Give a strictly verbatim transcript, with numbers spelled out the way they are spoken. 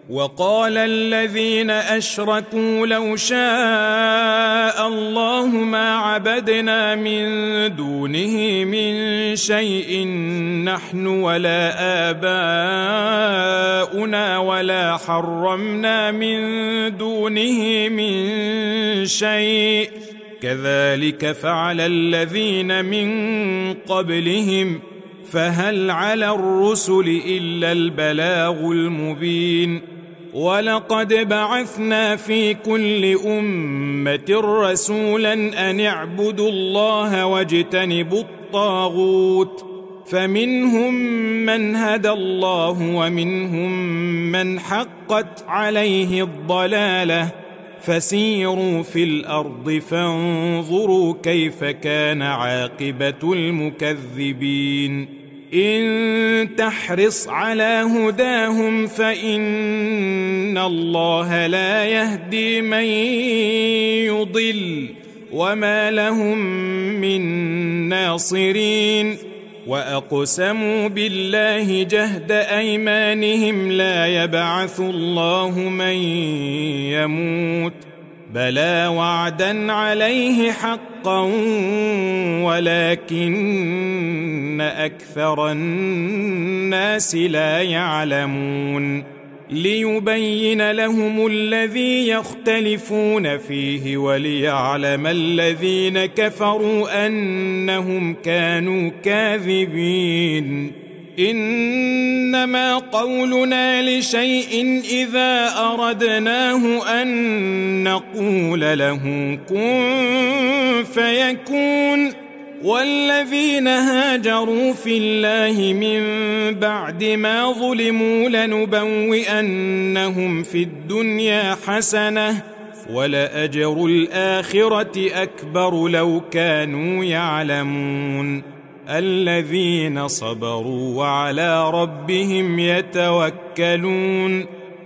وقال الذين أشركوا لو شاء الله ما عبدنا من دونه من شيء نحن ولا آباؤنا ولا حرمنا من دونه من شيء كذلك فعل الذين من قبلهم فهل على الرسل إلا البلاغ المبين ولقد بعثنا في كل أمة رسولا أن اعبدوا الله واجتنبوا الطاغوت فمنهم من هدى الله ومنهم من حقت عليه الضلالة فسيروا في الأرض فانظروا كيف كان عاقبة المكذبين إن تحرص على هداهم فإن الله لا يهدي من يضل وما لهم من ناصرين وأقسموا بالله جهد أيمانهم لا يبعث الله من يموت بلى وعدا عليه حقا ولكن أكثر الناس لا يعلمون ليبين لهم الذي يختلفون فيه وليعلم الذين كفروا أنهم كانوا كاذبين إنما قولنا لشيء إذا أردناه أن نقول له كن فيكون والذين هاجروا في الله من بعد ما ظلموا لنبوئنهم في الدنيا حسنة ولأجر الآخرة أكبر لو كانوا يعلمون الذين صبروا وعلى ربهم يتوكلون